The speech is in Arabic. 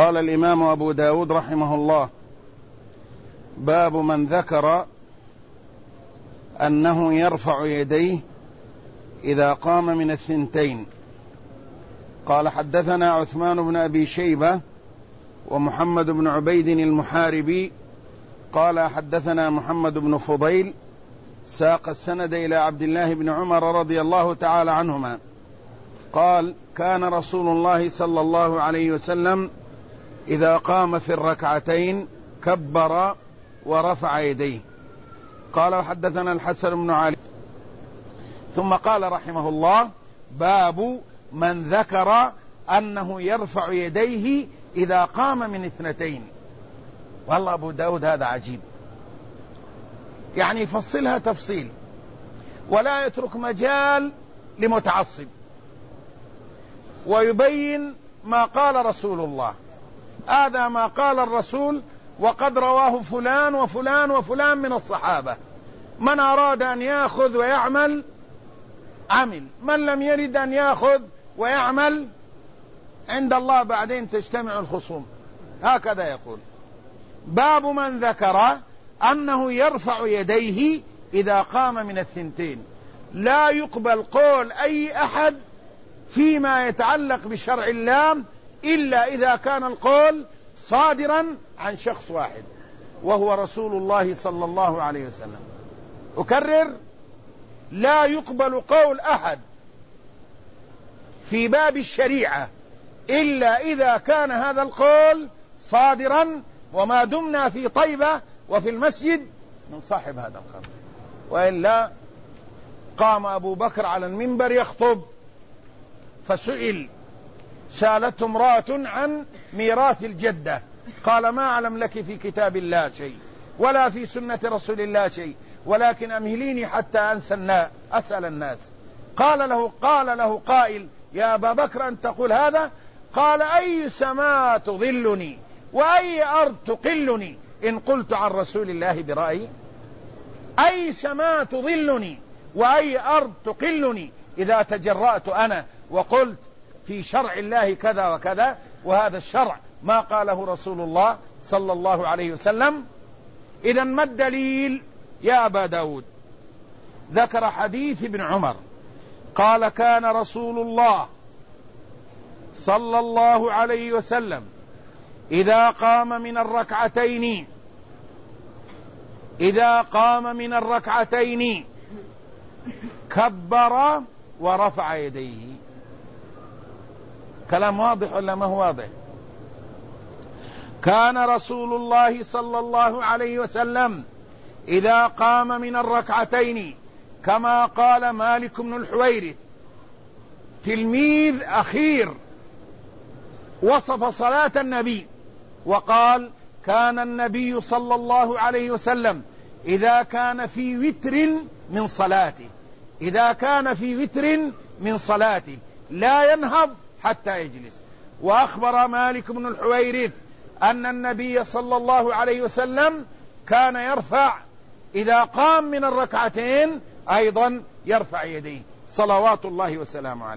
قال الإمام أبو داود رحمه الله: باب من ذكر أنه يرفع يديه إذا قام من الثنتين. قال: حدثنا عثمان بن أبي شيبة ومحمد بن عبيد المحاربي قال: حدثنا محمد بن فضيل ساق السند إلى عبد الله بن عمر رضي الله تعالى عنهما قال: كان رسول الله صلى الله عليه وسلم إذا قام في الركعتين كبر ورفع يديه. قال: وحدثنا الحسن بن علي. ثم قال رحمه الله: باب من ذكر أنه يرفع يديه إذا قام من اثنتين. والله أبو داود هذا عجيب، يعني يفصلها تفصيل ولا يترك مجال لمتعصب، ويبين ما قال رسول الله. هذا ما قال الرسول، وقد رواه فلان وفلان وفلان من الصحابة. من أراد أن يأخذ ويعمل عمل، من لم يرد أن يأخذ ويعمل عند الله بعدين تجتمع الخصوم. هكذا يقول. باب من ذكر أنه يرفع يديه إذا قام من الثنتين. لا يقبل قول أي أحد فيما يتعلق بشرع الله إلا إذا كان القول صادرا عن شخص واحد، وهو رسول الله صلى الله عليه وسلم. أكرر: لا يقبل قول أحد في باب الشريعة إلا إذا كان هذا القول صادرا، وما دمنا في طيبة وفي المسجد، من صاحب هذا القول. وإلا قام أبو بكر على المنبر يخطب سألته امرأة عن ميراث الجدة، قال: ما أعلم لك في كتاب الله شيء ولا في سنة رسول الله شيء، ولكن أمهليني حتى أسأل الناس. قال له قائل: يا أبا بكر أن تقول هذا؟ قال: أي سماء تظلني وأي أرض تقلني إن قلت عن رسول الله برأيي؟ أي سماء تظلني وأي أرض تقلني إذا تجرأت أنا وقلت في شرع الله كذا وكذا، وهذا الشرع ما قاله رسول الله صلى الله عليه وسلم. إذن ما الدليل يا أبا داود؟ ذكر حديث ابن عمر قال: كان رسول الله صلى الله عليه وسلم إذا قام من الركعتين كبر ورفع يديه. كلام واضح ولا ما هو واضح؟ كان رسول الله صلى الله عليه وسلم إذا قام من الركعتين، كما قال مالك بن الحويرث تلميذ أخير وصف صلاة النبي وقال: كان النبي صلى الله عليه وسلم إذا كان في وتر من صلاته لا ينهض حتى يجلس. وأخبر مالك بن الحويرث أن النبي صلى الله عليه وسلم كان يرفع إذا قام من الركعتين أيضا يرفع يديه صلوات الله وسلامه عليه.